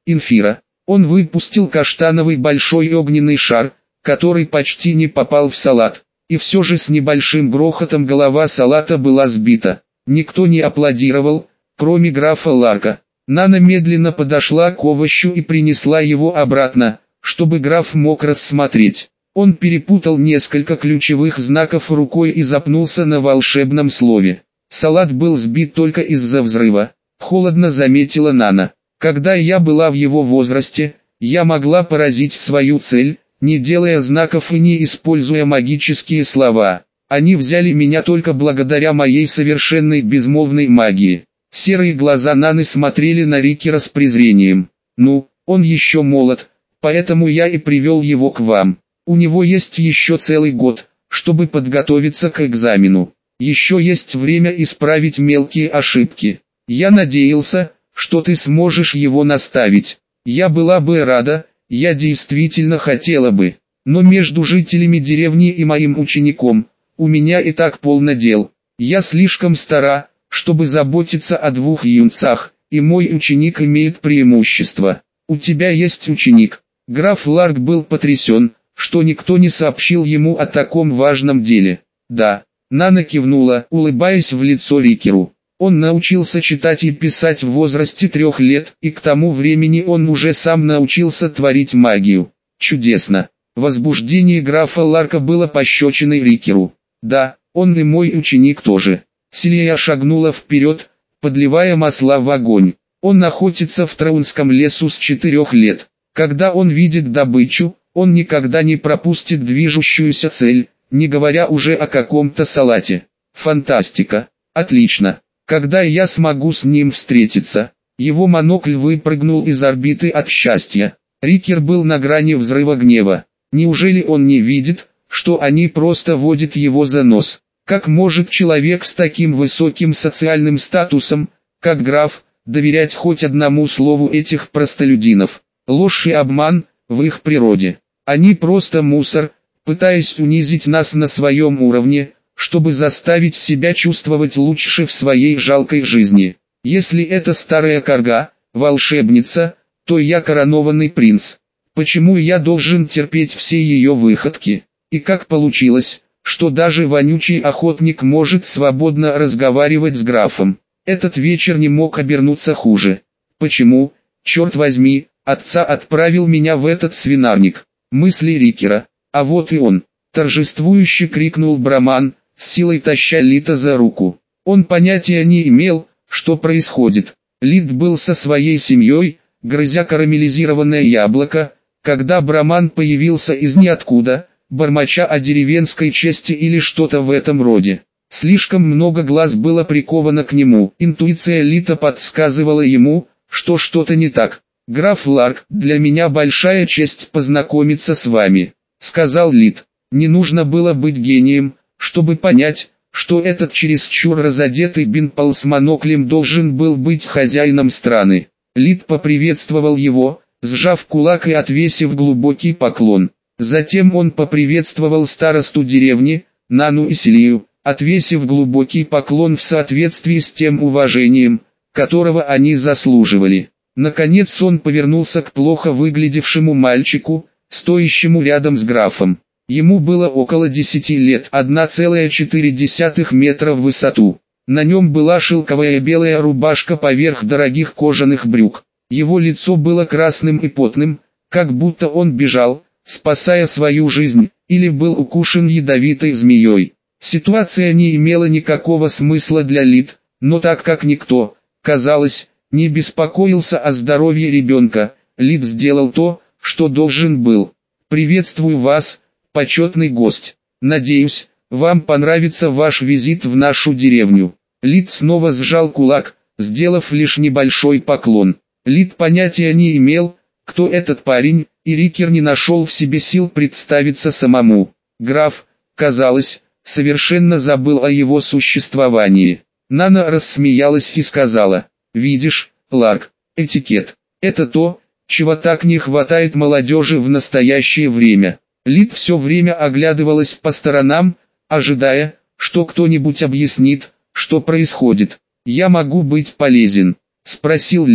Инфира. Он выпустил каштановый большой огненный шар, который почти не попал в салат. И все же с небольшим грохотом голова салата была сбита. Никто не аплодировал, кроме графа Ларка. Нана медленно подошла к овощу и принесла его обратно, чтобы граф мог рассмотреть. Он перепутал несколько ключевых знаков рукой и запнулся на волшебном слове. Салат был сбит только из-за взрыва. Холодно заметила Нана. Когда я была в его возрасте, я могла поразить свою цель, не делая знаков и не используя магические слова. Они взяли меня только благодаря моей совершенной безмолвной магии. Серые глаза Наны смотрели на Рикера с презрением. Ну, он еще молод, поэтому я и привел его к вам. У него есть еще целый год, чтобы подготовиться к экзамену. Еще есть время исправить мелкие ошибки. Я надеялся, что ты сможешь его наставить. Я была бы рада, я действительно хотела бы. Но между жителями деревни и моим учеником, у меня и так полно дел. Я слишком стара, чтобы заботиться о двух юнцах, и мой ученик имеет преимущество. У тебя есть ученик. Граф Ларк был потрясен, что никто не сообщил ему о таком важном деле. Да, Нана кивнула, улыбаясь в лицо Рикеру. Он научился читать и писать в возрасте 3 лет, и к тому времени он уже сам научился творить магию. Чудесно. Возбуждение графа Ларка было пощечиной Рикеру. Да, он и мой ученик тоже. Селия шагнула вперед, подливая масла в огонь. Он охотится в Траунском лесу с 4 лет. Когда он видит добычу, он никогда не пропустит движущуюся цель, не говоря уже о каком-то салате. Фантастика. Отлично. Когда я смогу с ним встретиться? Его монокль выпрыгнул из орбиты от счастья. Рикер был на грани взрыва гнева. Неужели он не видит, что они просто водят его за нос? Как может человек с таким высоким социальным статусом, как граф, доверять хоть одному слову этих простолюдинов? Ложь и обман в их природе. Они просто мусор, пытаясь унизить нас на своем уровне, чтобы заставить себя чувствовать лучше в своей жалкой жизни. Если это старая карга, волшебница, то я коронованный принц. Почему я должен терпеть все ее выходки? И как получилось, что даже вонючий охотник может свободно разговаривать с графом? Этот вечер не мог обернуться хуже. Почему, черт возьми, отца отправил меня в этот свинарник? Мысли Рикера. А вот и он. Торжествующе крикнул Браман, с силой таща Лита за руку. Он понятия не имел, что происходит. Лит был со своей семьей, грызя карамелизированное яблоко, когда Браман появился из ниоткуда, бормоча о деревенской чести или что-то в этом роде. Слишком много глаз было приковано к нему. Интуиция Лита подсказывала ему, что что-то не так. «Граф Ларк, для меня большая честь познакомиться с вами», — сказал Лит. Не нужно было быть гением, чтобы понять, что этот чересчур разодетый бинпал с моноклем должен был быть хозяином страны. Лит поприветствовал его, сжав кулак и отвесив глубокий поклон. Затем он поприветствовал старосту деревни, Нану и Селию, отвесив глубокий поклон в соответствии с тем уважением, которого они заслуживали. Наконец он повернулся к плохо выглядевшему мальчику, стоящему рядом с графом. Ему было около 10 лет, 1,4 метра в высоту. На нем была шелковая белая рубашка поверх дорогих кожаных брюк. Его лицо было красным и потным, как будто он бежал, спасая свою жизнь, или был укушен ядовитой змеей. Ситуация не имела никакого смысла для Лит, но так как никто, казалось, не беспокоился о здоровье ребенка, Лит сделал то, что должен был. «Приветствую вас, почетный гость. Надеюсь, вам понравится ваш визит в нашу деревню». Лит снова сжал кулак, сделав лишь небольшой поклон. Лит понятия не имел, кто этот парень, и Рикер не нашел в себе сил представиться самому. Граф, казалось, совершенно забыл о его существовании. Нана рассмеялась и сказала: «Видишь, Ларк, этикет – это то, чего так не хватает молодежи в настоящее время». Лит все время оглядывалась по сторонам, ожидая, что кто-нибудь объяснит, что происходит. «Я могу быть полезен?» – спросил Лит.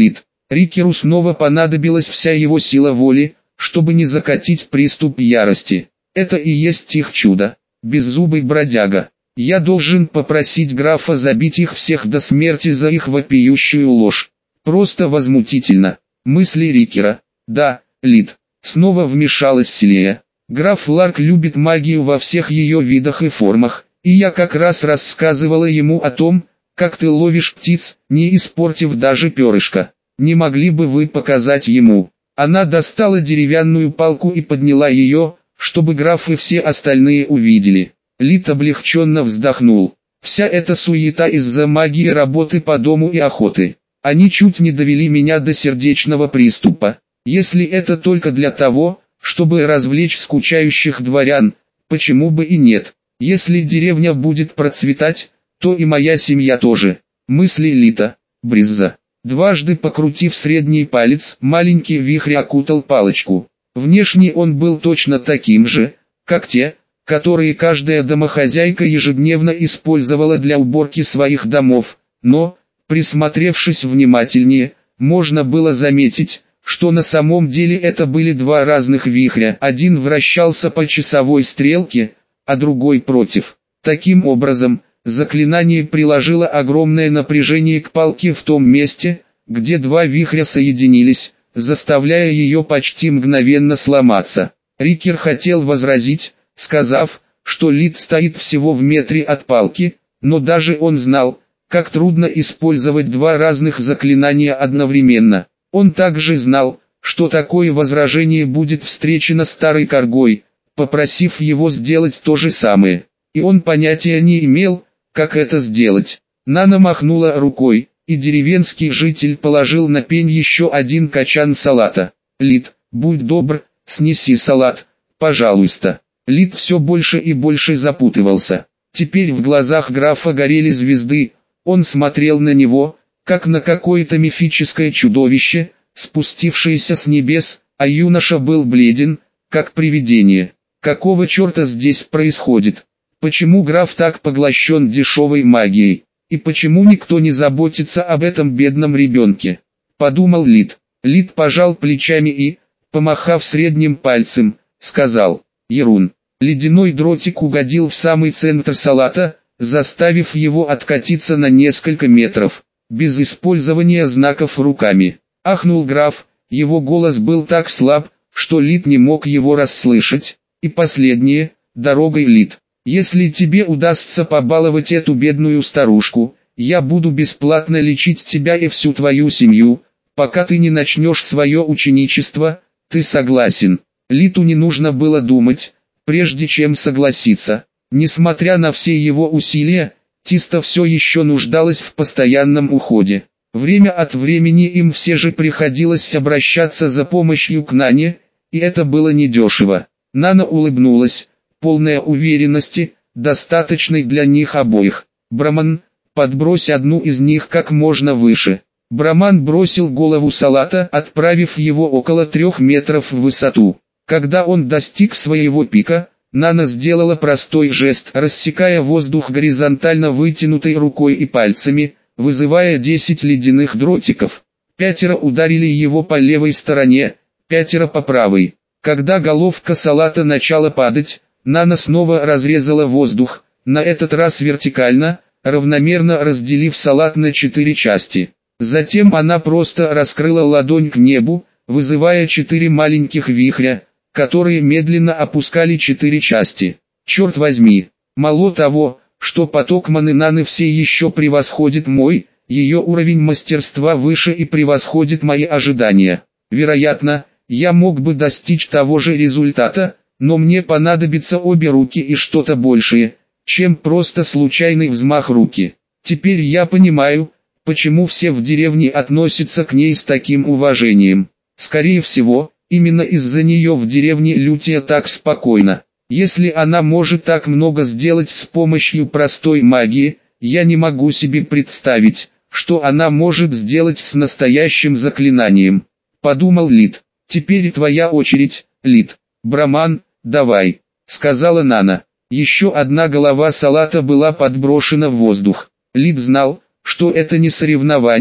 Рикеру снова понадобилась вся его сила воли, чтобы не закатить приступ ярости. Это и есть их чудо. Беззубый бродяга. Я должен попросить графа забить их всех до смерти за их вопиющую ложь. Просто возмутительно. Мысли Рикера. Да, Лид. Снова вмешалась Селия. Граф Ларк любит магию во всех ее видах и формах, и я как раз рассказывала ему о том, как ты ловишь птиц, не испортив даже перышко. Не могли бы вы показать ему? Она достала деревянную палку и подняла ее, чтобы граф и все остальные увидели. Лид облегченно вздохнул. Вся эта суета из-за магии работы по дому и охоты. Они чуть не довели меня до сердечного приступа. Если это только для того, чтобы развлечь скучающих дворян, почему бы и нет? Если деревня будет процветать, то и моя семья тоже. Мысли Лита. Бризза. Дважды покрутив средний палец, маленький вихрь окутал палочку. Внешне он был точно таким же, как те, которые каждая домохозяйка ежедневно использовала для уборки своих домов, но, присмотревшись внимательнее, можно было заметить, что на самом деле это были два разных вихря. Один вращался по часовой стрелке, а другой против. Таким образом, заклинание приложило огромное напряжение к палке в том месте, где два вихря соединились, заставляя ее почти мгновенно сломаться. Рикер хотел возразить, сказав, что Лид стоит всего в метре от палки, но даже он знал, как трудно использовать два разных заклинания одновременно. Он также знал, что такое возражение будет встречено старой коргой, попросив его сделать то же самое. И он понятия не имел, как это сделать. Нана махнула рукой, и деревенский житель положил на пень еще один качан салата. «Лид, будь добр, снеси салат, пожалуйста». Лид все больше и больше запутывался. Теперь в глазах графа горели звезды, он смотрел на него, как на какое-то мифическое чудовище, спустившееся с небес, а юноша был бледен, как привидение. Какого черта здесь происходит? Почему граф так поглощен дешевой магией? И почему никто не заботится об этом бедном ребенке? Подумал Лид. Лид пожал плечами и, помахав средним пальцем, сказал: «Ерун». Ледяной дротик угодил в самый центр салата, заставив его откатиться на несколько метров, без использования знаков руками. Ахнул граф, его голос был так слаб, что Лид не мог его расслышать. И последнее, дорогой Лид. Если тебе удастся побаловать эту бедную старушку, я буду бесплатно лечить тебя и всю твою семью, пока ты не начнешь свое ученичество, ты согласен? Литу не нужно было думать, прежде чем согласиться. Несмотря на все его усилия, Тиста все еще нуждалась в постоянном уходе. Время от времени им все же приходилось обращаться за помощью к Нане, и это было недешево. Нана улыбнулась, полная уверенности, достаточной для них обоих. «Браман, подбрось одну из них как можно выше». Браман бросил голову салата, отправив его около 3 метров в высоту. Когда он достиг своего пика, Нана сделала простой жест, рассекая воздух горизонтально вытянутой рукой и пальцами, вызывая 10 ледяных дротиков. 5 ударили его по левой стороне, 5 по правой. Когда головка салата начала падать, Нана снова разрезала воздух, на этот раз вертикально, равномерно разделив салат на 4 части. Затем она просто раскрыла ладонь к небу, вызывая 4 маленьких вихря, которые медленно опускали 4 части. Черт возьми, мало того, что поток маны Наны все еще превосходит мой, ее уровень мастерства выше и превосходит мои ожидания. Вероятно, я мог бы достичь того же результата, но мне понадобятся обе руки и что-то большее, чем просто случайный взмах руки. Теперь я понимаю, почему все в деревне относятся к ней с таким уважением. Скорее всего, именно из-за нее в деревне Лютия так спокойно. Если она может так много сделать с помощью простой магии, я не могу себе представить, что она может сделать с настоящим заклинанием. Подумал Лид. Теперь твоя очередь, Лид. Браман, давай, сказала Нана. Еще одна голова салата была подброшена в воздух. Лид знал, что это не соревнование,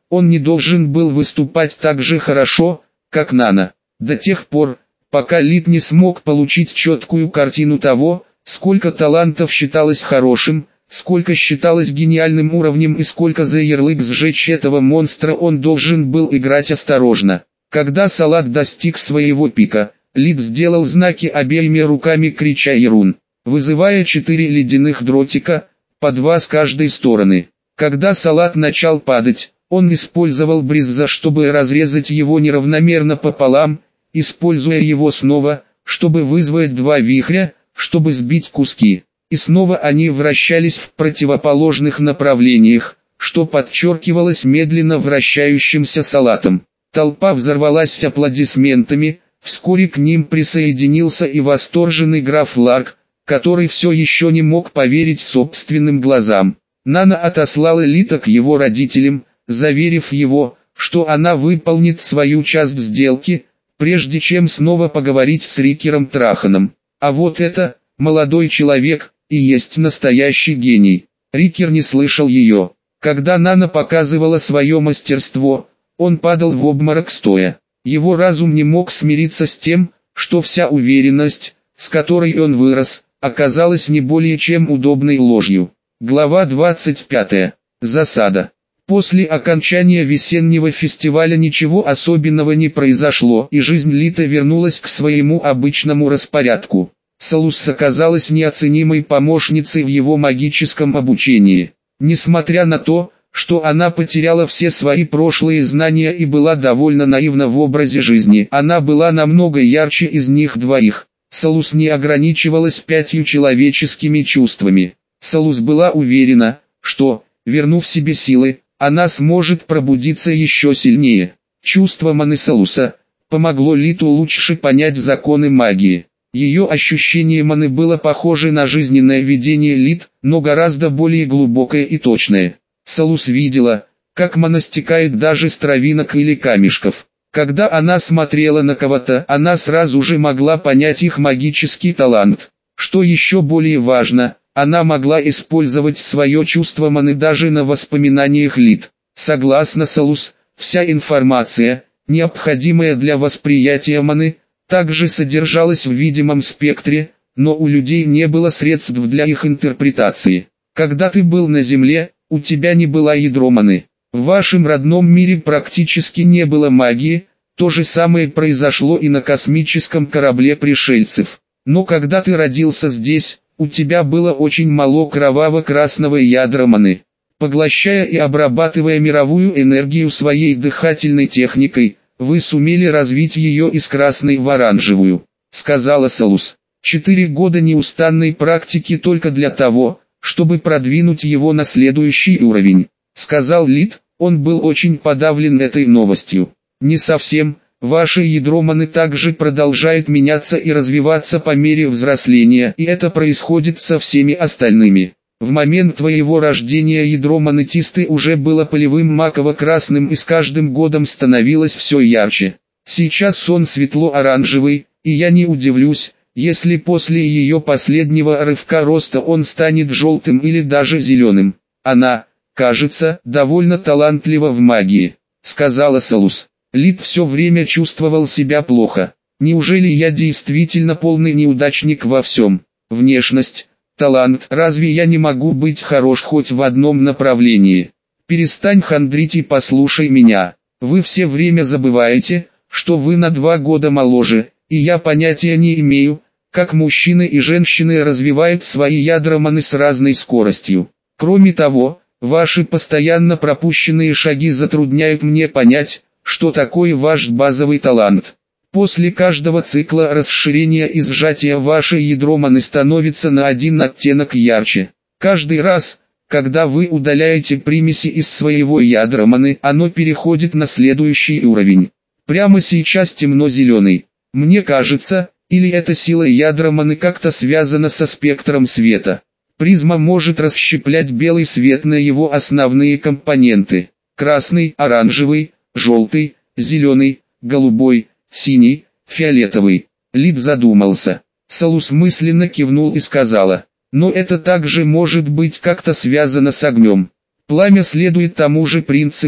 он не должен был выступать так же хорошо, как Нана. До тех пор, пока Лид не смог получить четкую картину того, сколько талантов считалось хорошим, сколько считалось гениальным уровнем и сколько за ярлык сжечь этого монстра, он должен был играть осторожно. Когда Салат достиг своего пика, Лид сделал знаки обеими руками, крича «Ирун», вызывая 4 ледяных дротика, по 2 с каждой стороны. Когда Салат начал падать, он использовал Бризза, чтобы разрезать его неравномерно пополам, используя его снова, чтобы вызвать 2 вихря, чтобы сбить куски. И снова они вращались в противоположных направлениях, что подчеркивалось медленно вращающимся Салатом. Толпа взорвалась аплодисментами, вскоре к ним присоединился и восторженный граф Ларк, который все еще не мог поверить собственным глазам. Нана отослала Лита к его родителям, заверив его, что она выполнит свою часть сделки, прежде чем снова поговорить с Рикером Траханом. А вот это, молодой человек, и есть настоящий гений. Рикер не слышал ее. Когда Нана показывала свое мастерство, он падал в обморок стоя. Его разум не мог смириться с тем, что вся уверенность, с которой он вырос, оказалась не более чем удобной ложью. Глава 25. Засада. После окончания весеннего фестиваля ничего особенного не произошло, и жизнь Лита вернулась к своему обычному распорядку. Салус оказалась неоценимой помощницей в его магическом обучении. Несмотря на то, что она потеряла все свои прошлые знания и была довольно наивна в образе жизни, она была намного ярче из них двоих. Салус не ограничивалась 5 человеческими чувствами. Салус была уверена, что, вернув себе силы, она сможет пробудиться еще сильнее. Чувство маны Салуса помогло Литу лучше понять законы магии. Ее ощущение маны было похоже на жизненное видение Лит, но гораздо более глубокое и точное. Салус видела, как мана стекает даже с травинок или камешков. Когда она смотрела на кого-то, она сразу же могла понять их магический талант. Что еще более важно, она могла использовать свое чувство маны даже на воспоминаниях Лит. Согласно Салус, вся информация, необходимая для восприятия маны, также содержалась в видимом спектре, но у людей не было средств для их интерпретации. Когда ты был на Земле, у тебя не было ядро маны. В вашем родном мире практически не было магии, то же самое произошло и на космическом корабле пришельцев. Но когда ты родился здесь, у тебя было очень мало кроваво-красного ядра маны. Поглощая и обрабатывая мировую энергию своей дыхательной техникой, вы сумели развить ее из красной в оранжевую, сказала Салус. 4 года неустанной практики только для того, чтобы продвинуть его на следующий уровень, сказал Лид. Он был очень подавлен этой новостью. Не совсем, ваше ядро маны также продолжает меняться и развиваться по мере взросления, и это происходит со всеми остальными. В момент твоего рождения ядро монетисты уже было полевым маково-красным и с каждым годом становилось все ярче. Сейчас он светло-оранжевый, и я не удивлюсь, если после ее последнего рывка роста он станет желтым или даже зеленым. Она, кажется, довольно талантлива в магии, сказала Салус. Лид все время чувствовал себя плохо. Неужели я действительно полный неудачник во всем? Внешность, талант, разве я не могу быть хорош хоть в одном направлении? Перестань хандрить и послушай меня. Вы все время забываете, что вы на 2 года моложе, и я понятия не имею, как мужчины и женщины развивают свои ядра маны с разной скоростью. Кроме того, ваши постоянно пропущенные шаги затрудняют мне понять, что такое ваш базовый талант. После каждого цикла расширения и сжатия ваше ядро маны становится на 1 оттенок ярче. Каждый раз, когда вы удаляете примеси из своего ядра маны, оно переходит на следующий уровень. Прямо сейчас темно-зеленый. Мне кажется, или эта сила ядра маны как-то связана со спектром света. Призма может расщеплять белый свет на его основные компоненты. Красный, оранжевый, желтый, зеленый, голубой, синий, фиолетовый. Лид задумался. Салус мысленно кивнул и сказала: но это также может быть как-то связано с огнем. Пламя следует тому же принципу,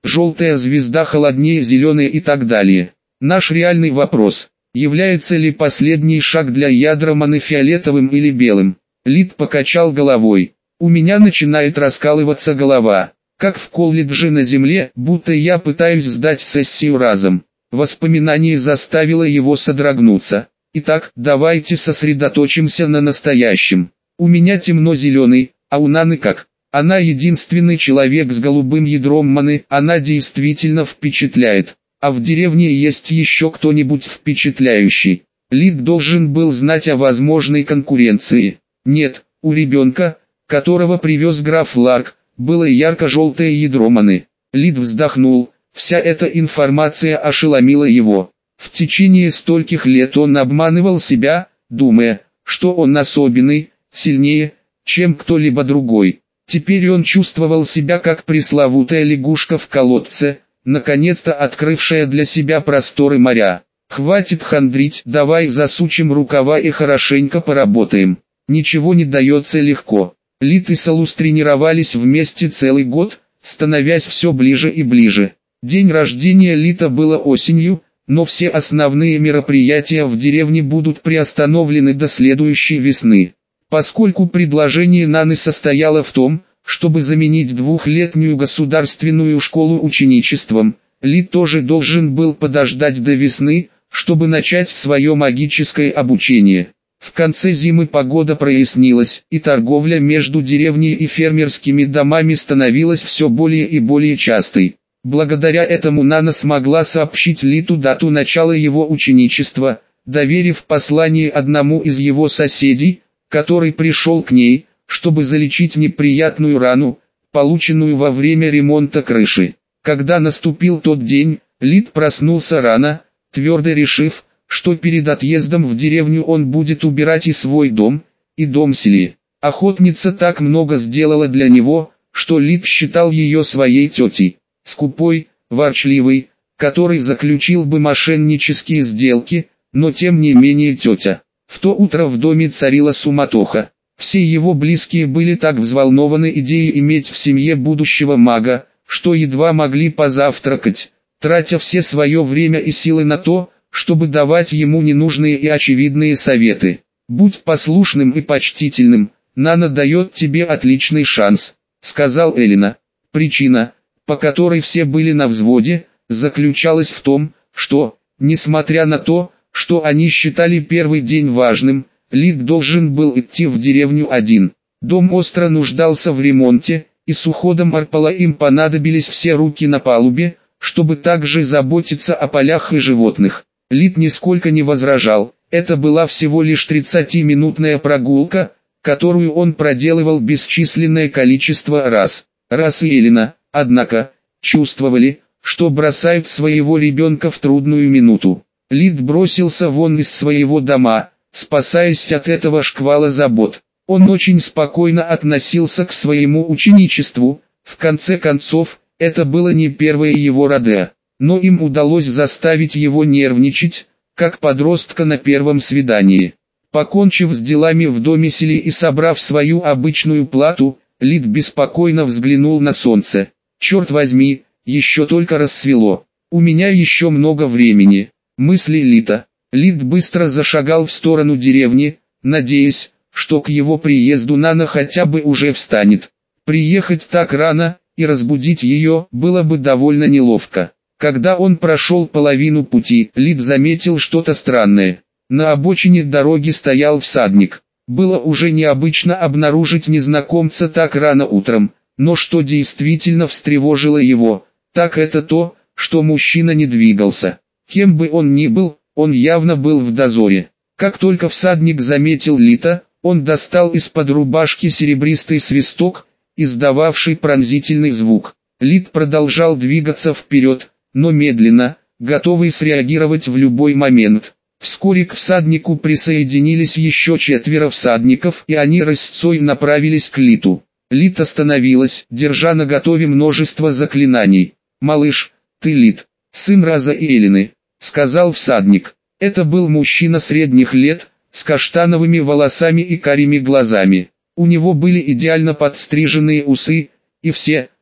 желтая звезда холоднее зеленой и так далее. Наш реальный вопрос: является ли последний шаг для ядра маны фиолетовым или белым? Лид покачал головой. У меня начинает раскалываться голова, как в колледже на земле, будто я пытаюсь сдать сессию разом. Воспоминание заставило его содрогнуться. Итак, давайте сосредоточимся на настоящем. У меня темно-зеленый, а у Наны как? Она единственный человек с голубым ядром маны, она действительно впечатляет. А в деревне есть еще кто-нибудь впечатляющий? Лид должен был знать о возможной конкуренции. Нет, у ребенка, которого привез граф Ларк, было ярко-желтое ядро маны. Лид вздохнул, вся эта информация ошеломила его. В течение стольких лет он обманывал себя, думая, что он особенный, сильнее, чем кто-либо другой. Теперь он чувствовал себя как пресловутая лягушка в колодце, наконец-то открывшая для себя просторы моря. Хватит хандрить, давай засучим рукава и хорошенько поработаем. Ничего не дается легко. Лид и Салус тренировались вместе целый год, становясь все ближе и ближе. День рождения Лита было осенью, но все основные мероприятия в деревне будут приостановлены до следующей весны. Поскольку предложение Наны состояло в том, чтобы заменить двухлетнюю государственную школу ученичеством, Лид тоже должен был подождать до весны, чтобы начать свое магическое обучение. В конце зимы погода прояснилась, и торговля между деревней и фермерскими домами становилась все более и более частой. Благодаря этому Нана смогла сообщить Литу дату начала его ученичества, доверив послание одному из его соседей, который пришел к ней, чтобы залечить неприятную рану, полученную во время ремонта крыши. Когда наступил тот день, Лит проснулся рано, твердо решив, что перед отъездом в деревню он будет убирать и свой дом, и дом Сели. Охотница так много сделала для него, что Лит считал ее своей тетей. Скупой, ворчливый, который заключил бы мошеннические сделки, но тем не менее тетя. В то утро в доме царила суматоха. Все его близкие были так взволнованы идеей иметь в семье будущего мага, что едва могли позавтракать, тратя все свое время и силы на то, чтобы давать ему ненужные и очевидные советы. «Будь послушным и почтительным, Нана дает тебе отличный шанс», — сказал Элина. Причина, по которой все были на взводе, заключалась в том, что, несмотря на то, что они считали первый день важным, Лид должен был идти в деревню один. Дом остро нуждался в ремонте, и с уходом Арпала им понадобились все руки на палубе, чтобы также заботиться о полях и животных. Лид нисколько не возражал, это была всего лишь 30-минутная прогулка, которую он проделывал бесчисленное количество раз. Раз и Элина, однако, чувствовали, что бросают своего ребенка в трудную минуту. Лид бросился вон из своего дома, спасаясь от этого шквала забот. Он очень спокойно относился к своему ученичеству, в конце концов, это было не первое его родео, но им удалось заставить его нервничать, как подростка на первом свидании. Покончив с делами в доме Сели и собрав свою обычную плату, Лид беспокойно взглянул на солнце. «Черт возьми, еще только рассвело. У меня еще много времени», — мысли Лита. Лид быстро зашагал в сторону деревни, надеясь, что к его приезду Нана хотя бы уже встанет. Приехать так рано и разбудить ее было бы довольно неловко. Когда он прошел половину пути, Лид заметил что-то странное. На обочине дороги стоял всадник. Было уже необычно обнаружить незнакомца так рано утром, но что действительно встревожило его, так это то, что мужчина не двигался. Кем бы он ни был, он явно был в дозоре. Как только всадник заметил Лита, он достал из-под рубашки серебристый свисток, издававший пронзительный звук. Лит продолжал двигаться вперед, но медленно, готовый среагировать в любой момент. Вскоре к всаднику присоединились еще 4 всадников, и они рысцой направились к Литу. Лит остановилась, держа наготове множество заклинаний. «Малыш, ты Лит, сын Раза и Элины», — сказал всадник. Это был мужчина средних лет, с каштановыми волосами и карими глазами. У него были идеально подстриженные усы, и все,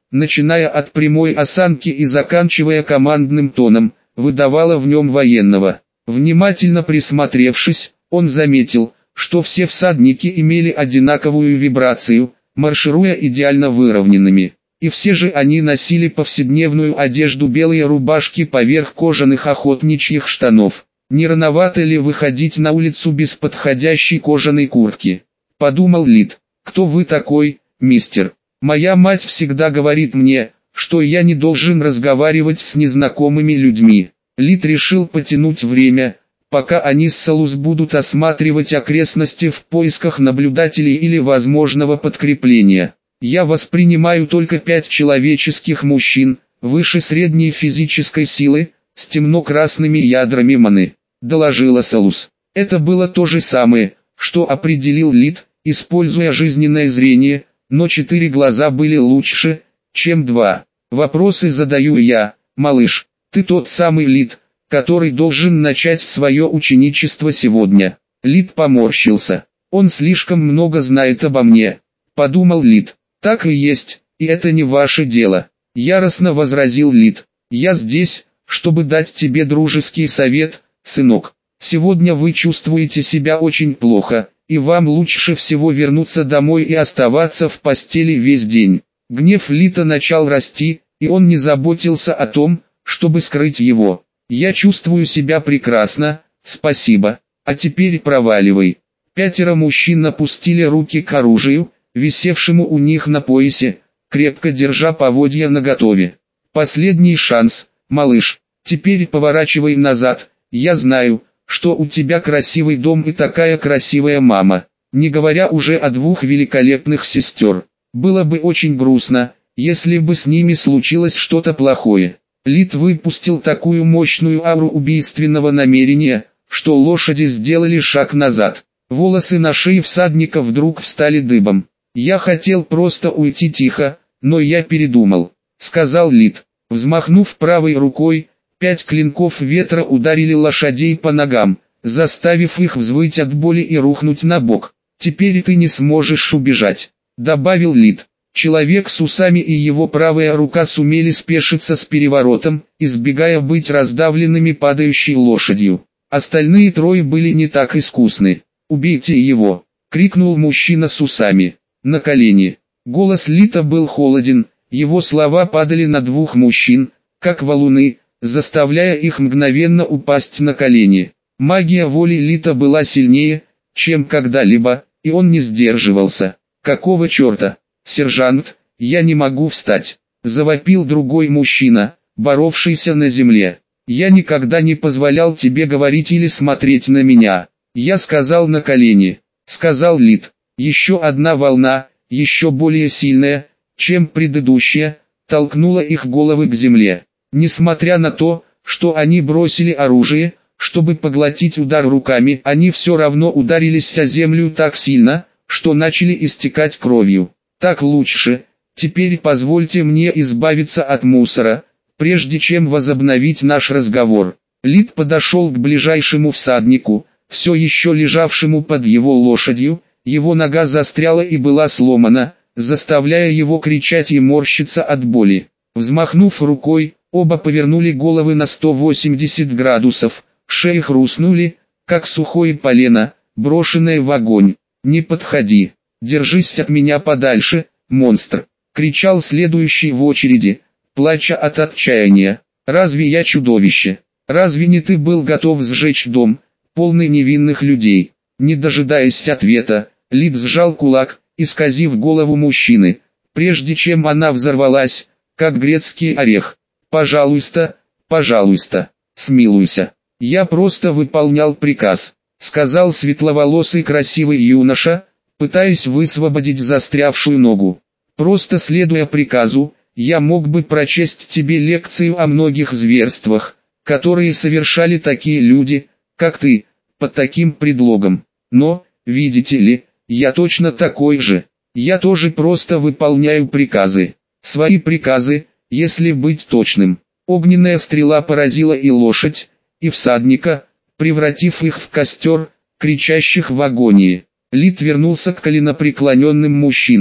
начиная от прямой осанки и заканчивая командным тоном, выдавала в нем военного. Внимательно присмотревшись, он заметил, что все всадники имели одинаковую вибрацию, маршируя идеально выровненными. И все же они носили повседневную одежду, белые рубашки поверх кожаных охотничьих штанов. Не рановато ли выходить на улицу без подходящей кожаной куртки? Подумал Лид. Кто вы такой, мистер? Моя мать всегда говорит мне, что я не должен разговаривать с незнакомыми людьми. Лид решил потянуть время, пока они с Салус будут осматривать окрестности в поисках наблюдателей или возможного подкрепления. Я воспринимаю только 5 человеческих мужчин, выше средней физической силы, с темно-красными ядрами маны, доложила Салус. Это было то же самое, что определил Лид, используя жизненное зрение, но 4 глаза были лучше, чем 2. Вопросы задаю я, малыш. Ты тот самый Лид, который должен начать свое ученичество сегодня. Лид поморщился. Он слишком много знает обо мне, подумал Лид. Так и есть, и это не ваше дело. Яростно возразил Лид. Я здесь, чтобы дать тебе дружеский совет, сынок. Сегодня вы чувствуете себя очень плохо, и вам лучше всего вернуться домой и оставаться в постели весь день. Гнев Лида начал расти, и он не заботился о том, чтобы скрыть его. Я чувствую себя прекрасно, спасибо, а теперь проваливай. 5 мужчин опустили руки к оружию, висевшему у них на поясе, крепко держа поводья наготове. Последний шанс, малыш, теперь поворачивай назад, я знаю, что у тебя красивый дом и такая красивая мама, не говоря уже о 2 великолепных сестер. Было бы очень грустно, если бы с ними случилось что-то плохое. Лид выпустил такую мощную ауру убийственного намерения, что лошади сделали шаг назад. Волосы на шее всадника вдруг встали дыбом. «Я хотел просто уйти тихо, но я передумал», — сказал Лид. Взмахнув правой рукой, 5 клинков ветра ударили лошадей по ногам, заставив их взвыть от боли и рухнуть на бок. «Теперь ты не сможешь убежать», — добавил Лид. Человек с усами и его правая рука сумели спешиться с переворотом, избегая быть раздавленными падающей лошадью. Остальные 3 были не так искусны. «Убейте его!» — крикнул мужчина с усами. На колени. Голос Лида был холоден, его слова падали на 2 мужчин, как валуны, заставляя их мгновенно упасть на колени. Магия воли Лида была сильнее, чем когда-либо, и он не сдерживался. «Какого черта? Сержант, я не могу встать!» — завопил другой мужчина, боровшийся на земле. «Я никогда не позволял тебе говорить или смотреть на меня. Я сказал на колени», — сказал Лид. Еще одна волна, еще более сильная, чем предыдущая, толкнула их головы к земле. Несмотря на то, что они бросили оружие, чтобы поглотить удар руками, они все равно ударились о землю так сильно, что начали истекать кровью. «Так лучше, теперь позвольте мне избавиться от мусора, прежде чем возобновить наш разговор». Лид подошел к ближайшему всаднику, все еще лежавшему под его лошадью. Его нога застряла и была сломана, заставляя его кричать и морщиться от боли. Взмахнув рукой, оба повернули головы на 180 градусов, шеи хрустнули, как сухое полено, брошенное в огонь. «Не подходи, держись от меня подальше, монстр!» — кричал следующий в очереди, плача от отчаяния. «Разве я чудовище? Разве не ты был готов сжечь дом, полный невинных людей?» Не дожидаясь ответа, Лид сжал кулак, исказив голову мужчины, прежде чем она взорвалась, как грецкий орех. «Пожалуйста, пожалуйста, смилуйся. Я просто выполнял приказ», — сказал светловолосый красивый юноша, пытаясь высвободить застрявшую ногу. «Просто следуя приказу, я мог бы прочесть тебе лекцию о многих зверствах, которые совершали такие люди, как ты, под таким предлогом. Но, видите ли, я точно такой же. Я тоже просто выполняю приказы. Свои приказы, если быть точным». Огненная стрела поразила и лошадь, и всадника, превратив их в костер, кричащих в агонии. Лид вернулся к коленопреклоненным мужчинам.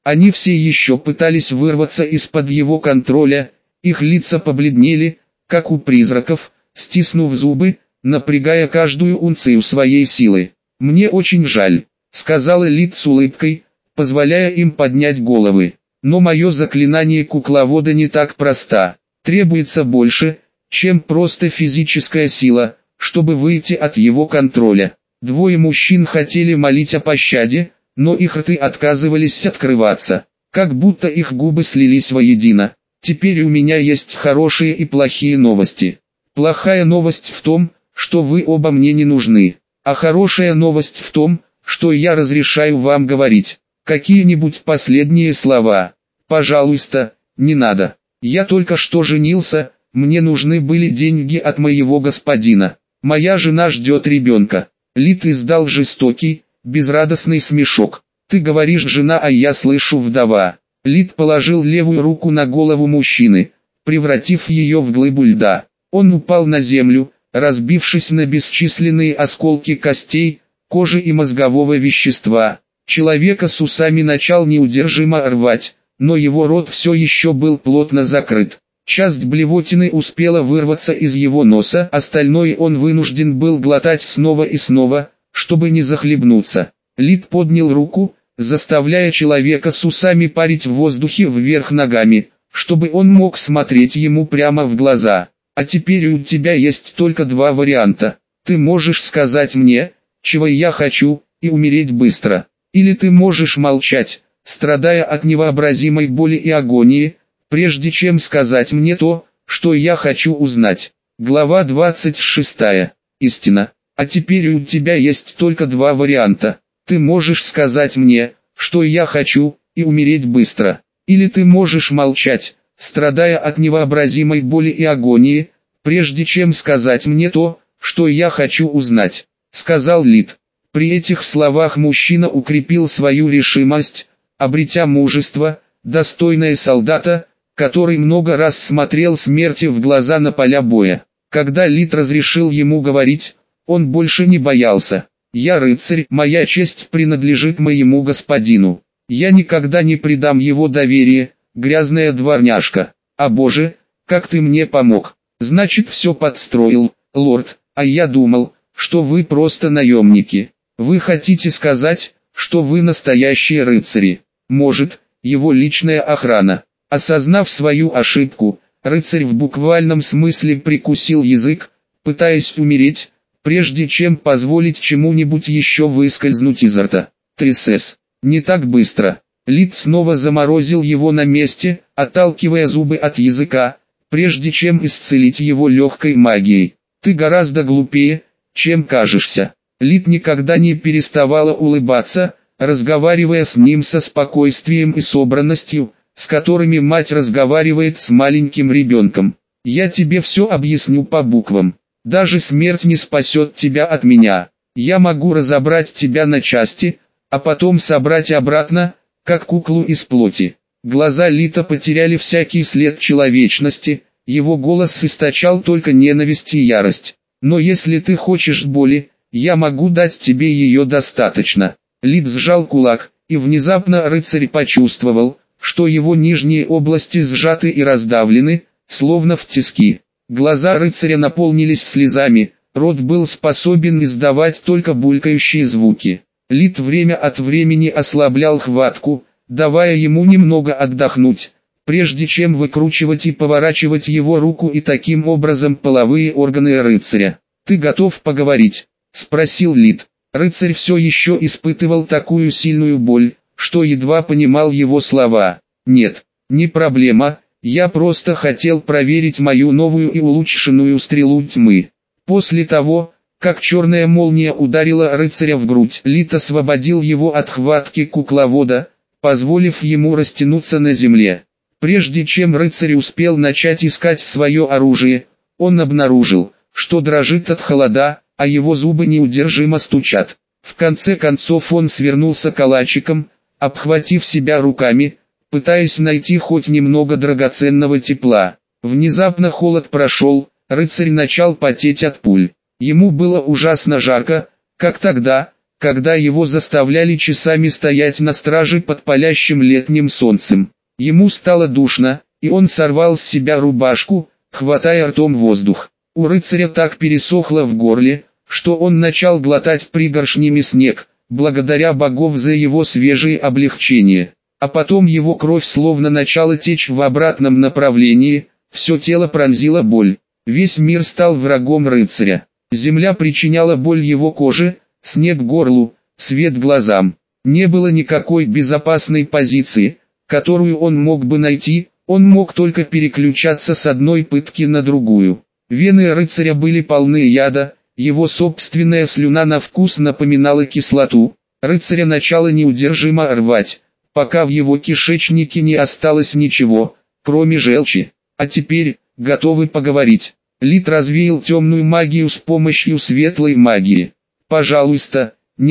Они все еще пытались вырваться из-под его контроля, их лица побледнели, как у призраков, стиснув зубы, напрягая каждую унцию своей силы. «Мне очень жаль», — сказала Лид с улыбкой, позволяя им поднять головы. «Но мое заклинание кукловода не так просто. Требуется больше, чем просто физическая сила, чтобы выйти от его контроля». Двое мужчин хотели молить о пощаде, но их рты отказывались открываться, как будто их губы слились воедино. «Теперь у меня есть хорошие и плохие новости. Плохая новость в том, что вы оба мне не нужны, а хорошая новость в том, что я разрешаю вам говорить какие-нибудь последние слова. Пожалуйста, не надо. Я только что женился, мне нужны были деньги от моего господина. Моя жена ждет ребенка». Лид издал жестокий, безрадостный смешок. «Ты говоришь жена, а я слышу вдова». Лид положил левую руку на голову мужчины, превратив ее в глыбу льда. Он упал на землю, разбившись на бесчисленные осколки костей, кожи и мозгового вещества. Человека с усами начал неудержимо рвать, но его рот все еще был плотно закрыт. Часть блевотины успела вырваться из его носа, остальное он вынужден был глотать снова и снова, чтобы не захлебнуться. Лид поднял руку, заставляя человека с усами парить в воздухе вверх ногами, чтобы он мог смотреть ему прямо в глаза. «А теперь у тебя есть только два варианта. Ты можешь сказать мне, чего я хочу, и умереть быстро. Или ты можешь молчать, страдая от невообразимой боли и агонии, прежде чем сказать мне то, что я хочу узнать». Глава 26. Истина. «А теперь у тебя есть только два варианта. Ты можешь сказать мне, что я хочу, и умереть быстро. Или ты можешь молчать, страдая от невообразимой боли и агонии, прежде чем сказать мне то, что я хочу узнать», — сказал Лид. При этих словах мужчина укрепил свою решимость, обретя мужество, достойное солдата, который много раз смотрел смерти в глаза на поля боя. Когда Лид разрешил ему говорить, он больше не боялся. «Я рыцарь, моя честь принадлежит моему господину. Я никогда не предам его доверие, грязная дворняжка. А боже, как ты мне помог. Значит, все подстроил, лорд, а я думал, что вы просто наемники. Вы хотите сказать, что вы настоящие рыцари? Может, его личная охрана?» Осознав свою ошибку, рыцарь в буквальном смысле прикусил язык, пытаясь умереть, прежде чем позволить чему-нибудь еще выскользнуть изо рта. «Трисес, не так быстро». Лид снова заморозил его на месте, отталкивая зубы от языка, прежде чем исцелить его легкой магией. «Ты гораздо глупее, чем кажешься». Лид никогда не переставала улыбаться, разговаривая с ним со спокойствием и собранностью, с которыми мать разговаривает с маленьким ребенком. «Я тебе все объясню по буквам. Даже смерть не спасет тебя от меня. Я могу разобрать тебя на части, а потом собрать обратно, как куклу из плоти». Глаза Лита потеряли всякий след человечности, его голос источал только ненависть и ярость. «Но если ты хочешь боли, я могу дать тебе ее достаточно». Лид сжал кулак, и внезапно рыцарь почувствовал, что его нижние области сжаты и раздавлены, словно в тиски. Глаза рыцаря наполнились слезами, рот был способен издавать только булькающие звуки. Лид время от времени ослаблял хватку, давая ему немного отдохнуть, прежде чем выкручивать и поворачивать его руку и таким образом половые органы рыцаря. «Ты готов поговорить?» — спросил Лид. Рыцарь все еще испытывал такую сильную боль, что едва понимал его слова. «Нет, не проблема, я просто хотел проверить мою новую и улучшенную стрелу тьмы». После того, как черная молния ударила рыцаря в грудь, Лид освободил его от хватки кукловода, позволив ему растянуться на земле. Прежде чем рыцарь успел начать искать свое оружие, он обнаружил, что дрожит от холода, а его зубы неудержимо стучат. В конце концов он свернулся калачиком, обхватив себя руками, пытаясь найти хоть немного драгоценного тепла. Внезапно холод прошел, рыцарь начал потеть от пуль. Ему было ужасно жарко, как тогда, когда его заставляли часами стоять на страже под палящим летним солнцем. Ему стало душно, и он сорвал с себя рубашку, хватая ртом воздух. У рыцаря так пересохло в горле, что он начал глотать пригоршнями снег, благодаря богов за его свежее облегчение. А потом его кровь словно начала течь в обратном направлении, все тело пронзила боль. Весь мир стал врагом рыцаря. Земля причиняла боль его коже, снег горлу, свет глазам. Не было никакой безопасной позиции, которую он мог бы найти, он мог только переключаться с одной пытки на другую. Вены рыцаря были полны яда, его собственная слюна на вкус напоминала кислоту. Рыцаря начало неудержимо рвать, пока в его кишечнике не осталось ничего, кроме желчи. А теперь, готовы поговорить. Лид развеял темную магию с помощью светлой магии. Пожалуйста, не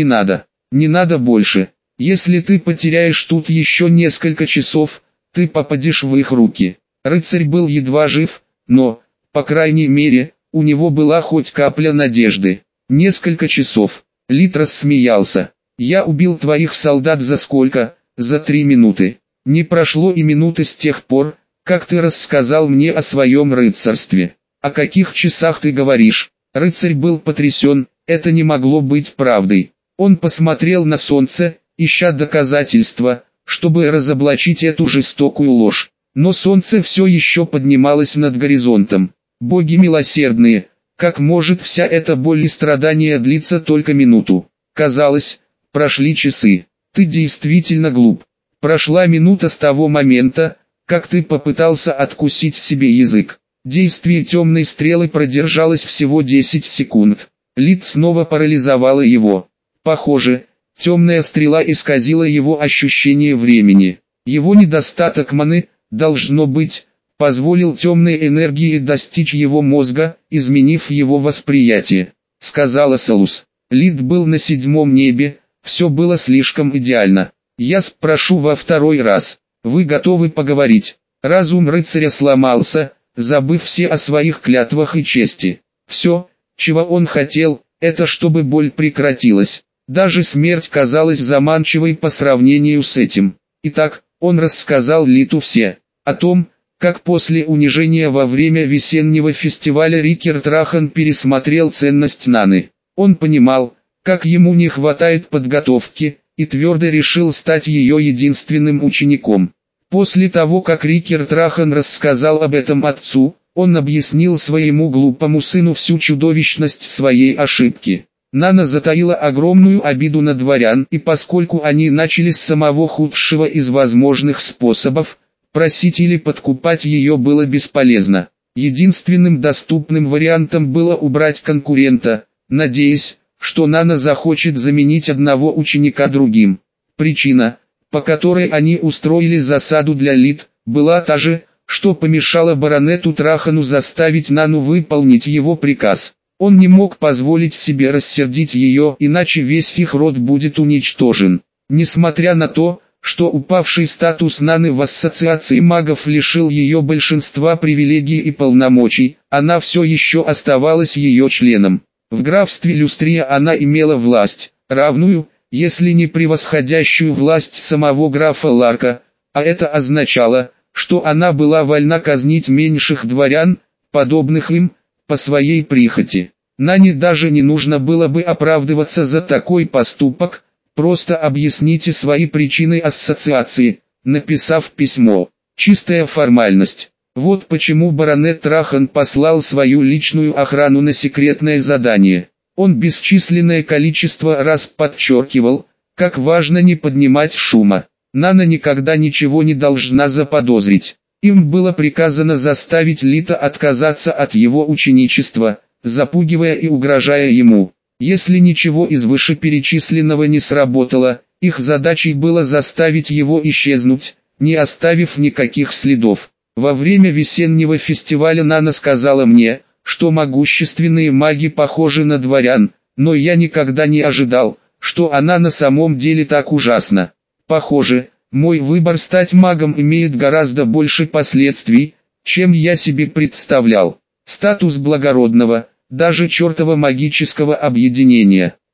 надо больше. Если ты потеряешь тут еще несколько часов, ты попадешь в их руки. Рыцарь был едва жив, но, по крайней мере, у него была хоть капля надежды. Несколько часов. Лид рассмеялся. Я убил твоих солдат за сколько? За 3 минуты. Не прошло и минуты с тех пор, как ты рассказал мне о своем рыцарстве. О каких часах ты говоришь? Рыцарь был потрясен, это не могло быть правдой. Он посмотрел на солнце, ища доказательства, чтобы разоблачить эту жестокую ложь. Но солнце все еще поднималось над горизонтом. Боги милосердные, как может вся эта боль и страдания длиться только минуту? Казалось, прошли часы. Ты действительно глуп. Прошла минута с того момента, как ты попытался откусить себе язык. Действие темной стрелы продержалось всего 10 секунд. Лид снова парализовала его. Похоже, темная стрела исказила его ощущение времени. Его недостаток маны, должно быть, позволил темной энергии достичь его мозга, изменив его восприятие, сказала Салус. Лид был на 7-м небе, все было слишком идеально. Я спрошу во второй раз, вы готовы поговорить? Разум рыцаря сломался, забыв все о своих клятвах и чести. Все, чего он хотел, это чтобы боль прекратилась. Даже смерть казалась заманчивой по сравнению с этим. Итак, он рассказал Литу все. О том, как после унижения во время весеннего фестиваля Рикерд Рахан пересмотрел ценность Наны. Он понимал, как ему не хватает подготовки, и твердо решил стать ее единственным учеником. После того, как Рикерд Рахан рассказал об этом отцу, он объяснил своему глупому сыну всю чудовищность своей ошибки. Нана затаила огромную обиду на дворян, и поскольку они начали с самого худшего из возможных способов, просить или подкупать ее было бесполезно. Единственным доступным вариантом было убрать конкурента, надеясь, что Нана захочет заменить одного ученика другим. Причина, по которой они устроили засаду для Лид, была та же, что помешало баронету Трахану заставить Нану выполнить его приказ. Он не мог позволить себе рассердить ее, иначе весь их род будет уничтожен. Несмотря на то, что упавший статус Наны в ассоциации магов лишил ее большинства привилегий и полномочий, она все еще оставалась ее членом. В графстве Люстрия она имела власть, равную, если не превосходящую власть самого графа Ларка, а это означало, что она была вольна казнить меньших дворян, подобных им, по своей прихоти. Нане даже не нужно было бы оправдываться за такой поступок, просто объясните свои причины ассоциации, написав письмо. Чистая формальность. Вот почему баронет Трахан послал свою личную охрану на секретное задание. Он бесчисленное количество раз подчеркивал, как важно не поднимать шума. Нана никогда ничего не должна заподозрить. Им было приказано заставить Лита отказаться от его ученичества, запугивая и угрожая ему. Если ничего из вышеперечисленного не сработало, их задачей было заставить его исчезнуть, не оставив никаких следов. Во время весеннего фестиваля Нана сказала мне, что могущественные маги похожи на дворян, но я никогда не ожидал, что она на самом деле так ужасна. Похоже, мой выбор стать магом имеет гораздо больше последствий, чем я себе представлял. Статус благородного, даже чертова магического объединения.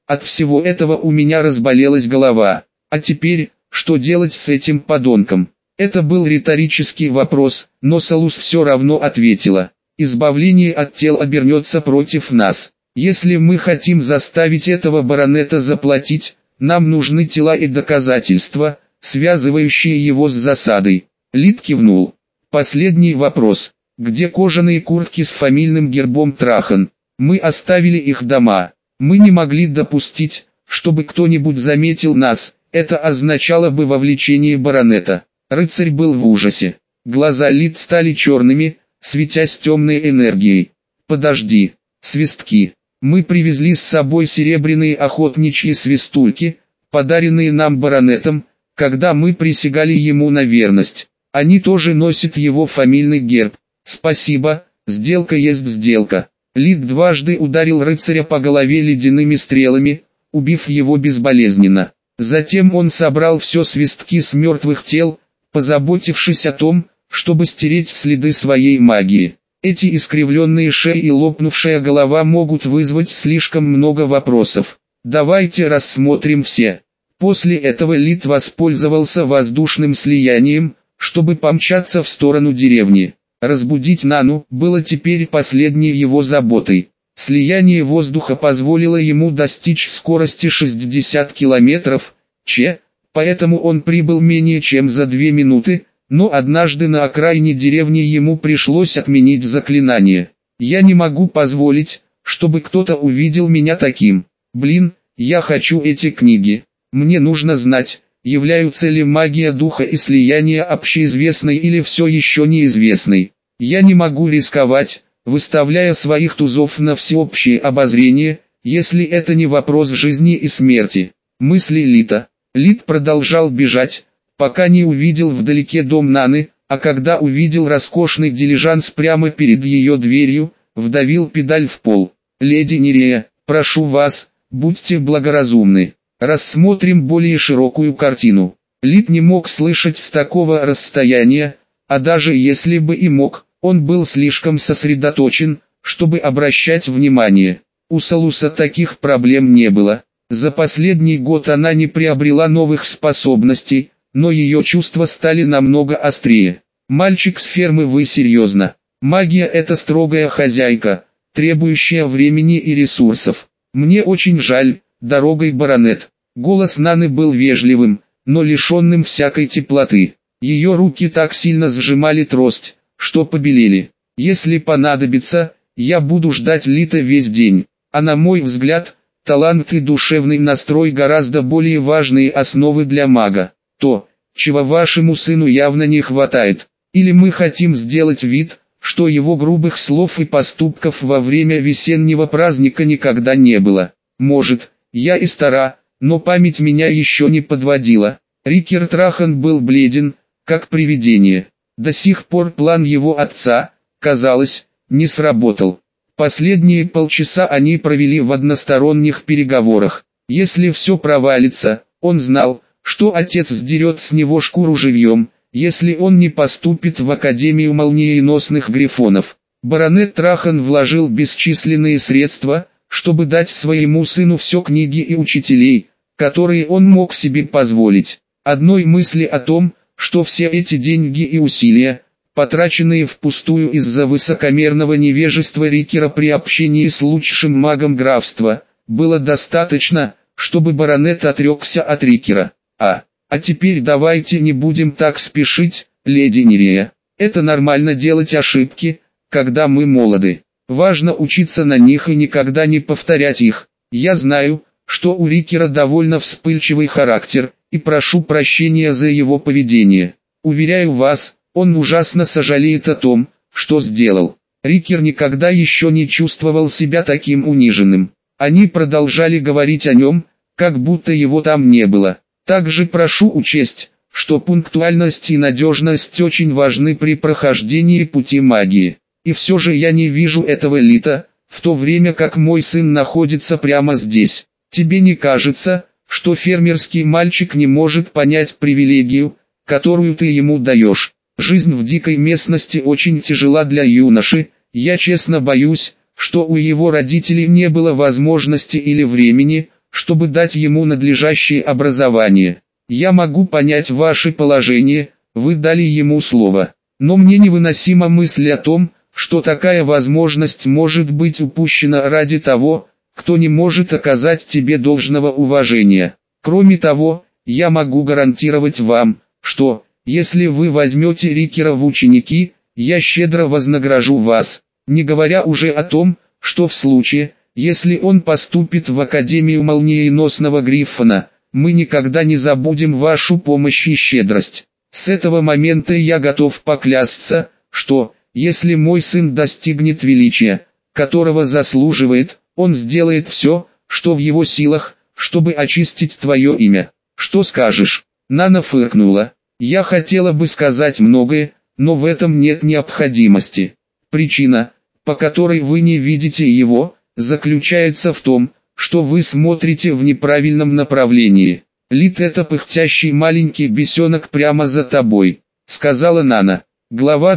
От всего этого у меня разболелась голова. А теперь, что делать с этим подонком? Это был риторический вопрос, но Салус все равно ответила. Избавление от тел обернется против нас. Если мы хотим заставить этого баронета заплатить, нам нужны тела и доказательства, связывающие его с засадой. Лид кивнул. Последний вопрос. Где кожаные куртки с фамильным гербом Трахан? Мы оставили их дома. Мы не могли допустить, чтобы кто-нибудь заметил нас. Это означало бы вовлечение баронета. Рыцарь был в ужасе. Глаза Лид стали черными, светясь темной энергией. Подожди. Свистки. Мы привезли с собой серебряные охотничьи свистульки, подаренные нам баронетом, когда мы присягали ему на верность. Они тоже носят его фамильный герб. Спасибо, сделка есть сделка. Лид дважды ударил рыцаря по голове ледяными стрелами, убив его безболезненно. Затем он собрал все свистки с мертвых тел, позаботившись о том, чтобы стереть следы своей магии. Эти искривленные шеи и лопнувшая голова могут вызвать слишком много вопросов. Давайте рассмотрим все. После этого Лид воспользовался воздушным слиянием, чтобы помчаться в сторону деревни. Разбудить Нану было теперь последней его заботой. Слияние воздуха позволило ему достичь скорости 60 км/ч, поэтому он прибыл менее чем за 2 минуты, но однажды на окраине деревни ему пришлось отменить заклинание. «Я не могу позволить, чтобы кто-то увидел меня таким. Блин, я хочу эти книги. Мне нужно знать, являются ли магия духа и слияние общеизвестной или все еще неизвестной. Я не могу рисковать, выставляя своих тузов на всеобщее обозрение, если это не вопрос жизни и смерти». Мысли Лита. Лид продолжал бежать, пока не увидел вдалеке дом Наны, а когда увидел роскошный дилижанс прямо перед ее дверью, вдавил педаль в пол. «Леди Нерея, прошу вас, будьте благоразумны. Рассмотрим более широкую картину». Лид не мог слышать с такого расстояния, а даже если бы и мог, он был слишком сосредоточен, чтобы обращать внимание. У Салуса таких проблем не было. За последний год она не приобрела новых способностей, но ее чувства стали намного острее. «Мальчик с фермы, вы серьезно? Магия — это строгая хозяйка, требующая времени и ресурсов. Мне очень жаль, дорогой баронет». Голос Наны был вежливым, но лишенным всякой теплоты. Ее руки так сильно сжимали трость, что побелели. «Если понадобится, я буду ждать Лита весь день. А на мой взгляд, талант и душевный настрой гораздо более важные основы для мага. То, чего вашему сыну явно не хватает. Или мы хотим сделать вид, что его грубых слов и поступков во время весеннего праздника никогда не было. Может, я и стара, но память меня еще не подводила». Рикер Трахан был бледен, как привидение. До сих пор план его отца, казалось, не сработал. Последние полчаса они провели в односторонних переговорах. Если все провалится, он знал, что отец сдерет с него шкуру живьем, если он не поступит в Академию молниеносных грифонов. Баронет Трахан вложил бесчисленные средства, чтобы дать своему сыну все книги и учителей, которые он мог себе позволить. Одной мысли о том, что все эти деньги и усилия, потраченные впустую из-за высокомерного невежества Рикера при общении с лучшим магом графства, было достаточно, чтобы баронет отрекся от Рикера. А теперь давайте не будем так спешить, леди Нерея. Это нормально делать ошибки, когда мы молоды. Важно учиться на них и никогда не повторять их. Я знаю, что у Рикера довольно вспыльчивый характер, и прошу прощения за его поведение. Уверяю вас, он ужасно сожалеет о том, что сделал. Рикер никогда еще не чувствовал себя таким униженным. Они продолжали говорить о нем, как будто его там не было. Также прошу учесть, что пунктуальность и надежность очень важны при прохождении пути магии. И все же я не вижу этого Лита, в то время как мой сын находится прямо здесь. Тебе не кажется, что фермерский мальчик не может понять привилегию, которую ты ему даешь? Жизнь в дикой местности очень тяжела для юноши. Я честно боюсь, что у его родителей не было возможности или времени, чтобы дать ему надлежащее образование. Я могу понять ваше положение, вы дали ему слово. Но мне невыносима мысль о том, что такая возможность может быть упущена ради того, кто не может оказать тебе должного уважения. Кроме того, я могу гарантировать вам, что, если вы возьмете Рикера в ученики, я щедро вознагражу вас, не говоря уже о том, что в случае, если он поступит в Академию Молниеносного Гриффона, мы никогда не забудем вашу помощь и щедрость. С этого момента я готов поклясться, что, если мой сын достигнет величия, которого заслуживает, он сделает все, что в его силах, чтобы очистить твое имя. Что скажешь? Нана фыркнула. Я хотела бы сказать многое, но в этом нет необходимости. Причина, по которой вы не видите его, заключается в том, что вы смотрите в неправильном направлении. Лид — это пыхтящий маленький бесенок прямо за тобой, сказала Нана. Глава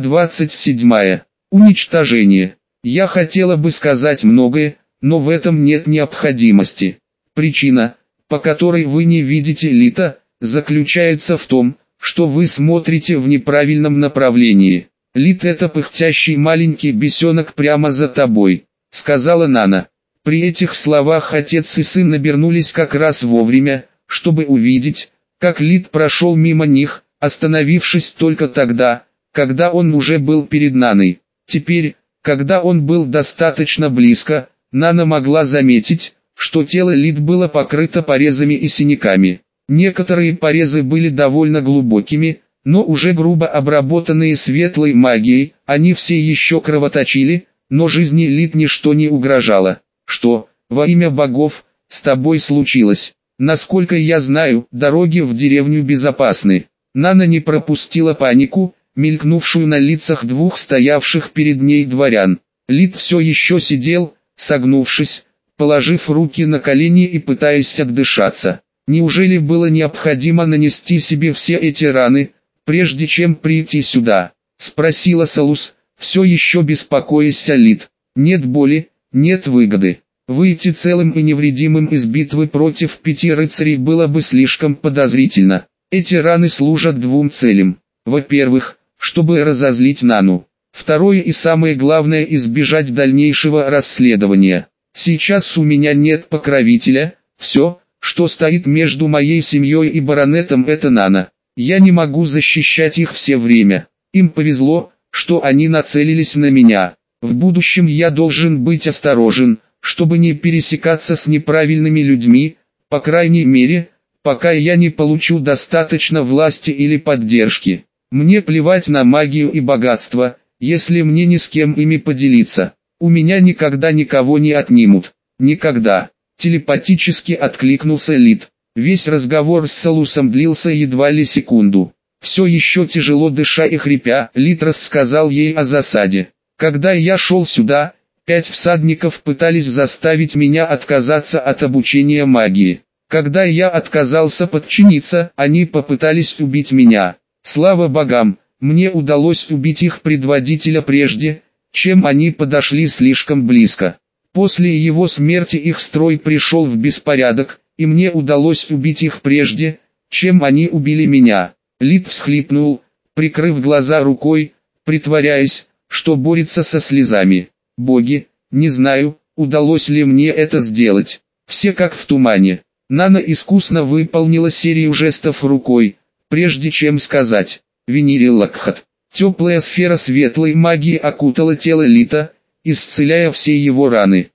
27. Уничтожение. Я хотела бы сказать многое, но в этом нет необходимости. Причина, по которой вы не видите Лита, заключается в том, что вы смотрите в неправильном направлении. Лид — это пыхтящий маленький бесенок прямо за тобой, сказала Нана. При этих словах отец и сын обернулись как раз вовремя, чтобы увидеть, как Лид прошел мимо них, остановившись только тогда, когда он уже был перед Наной. Теперь, когда он был достаточно близко, Нана могла заметить, что тело Лид было покрыто порезами и синяками. Некоторые порезы были довольно глубокими, но уже грубо обработанные светлой магией, они все еще кровоточили, но жизни Лид ничто не угрожало. Что, во имя богов, с тобой случилось? Насколько я знаю, дороги в деревню безопасны. Нана не пропустила панику, мелькнувшую на лицах двух стоявших перед ней дворян. Лид все еще сидел, согнувшись, положив руки на колени и пытаясь отдышаться. Неужели было необходимо нанести себе все эти раны, прежде чем прийти сюда? Спросила Салус, все еще беспокоясь о Лид. Нет боли, нет выгоды. Выйти целым и невредимым из битвы против 5 рыцарей было бы слишком подозрительно. Эти раны служат двум целям. Во-первых, чтобы разозлить Нану. Второе и самое главное — избежать дальнейшего расследования. Сейчас у меня нет покровителя, все, что стоит между моей семьей и баронетом, это Нана. Я не могу защищать их все время. Им повезло, что они нацелились на меня. В будущем я должен быть осторожен, чтобы не пересекаться с неправильными людьми, по крайней мере, пока я не получу достаточно власти или поддержки. Мне плевать на магию и богатство, если мне ни с кем ими поделиться. У меня никогда никого не отнимут. Никогда. Телепатически откликнулся Лид. Весь разговор с Салусом длился едва ли секунду. Все еще тяжело дыша и хрипя, Лид рассказал ей о засаде. Когда я шел сюда, 5 всадников пытались заставить меня отказаться от обучения магии. Когда я отказался подчиниться, они попытались убить меня. Слава богам, мне удалось убить их предводителя прежде, чем они подошли слишком близко. После его смерти их строй пришел в беспорядок, и мне удалось убить их прежде, чем они убили меня. Лид всхлипнул, прикрыв глаза рукой, притворяясь, что борется со слезами. Боги, не знаю, удалось ли мне это сделать. Все как в тумане. Нана искусно выполнила серию жестов рукой, прежде чем сказать «Венери Лакхат». Теплая сфера светлой магии окутала тело Лита, исцеляя все его раны.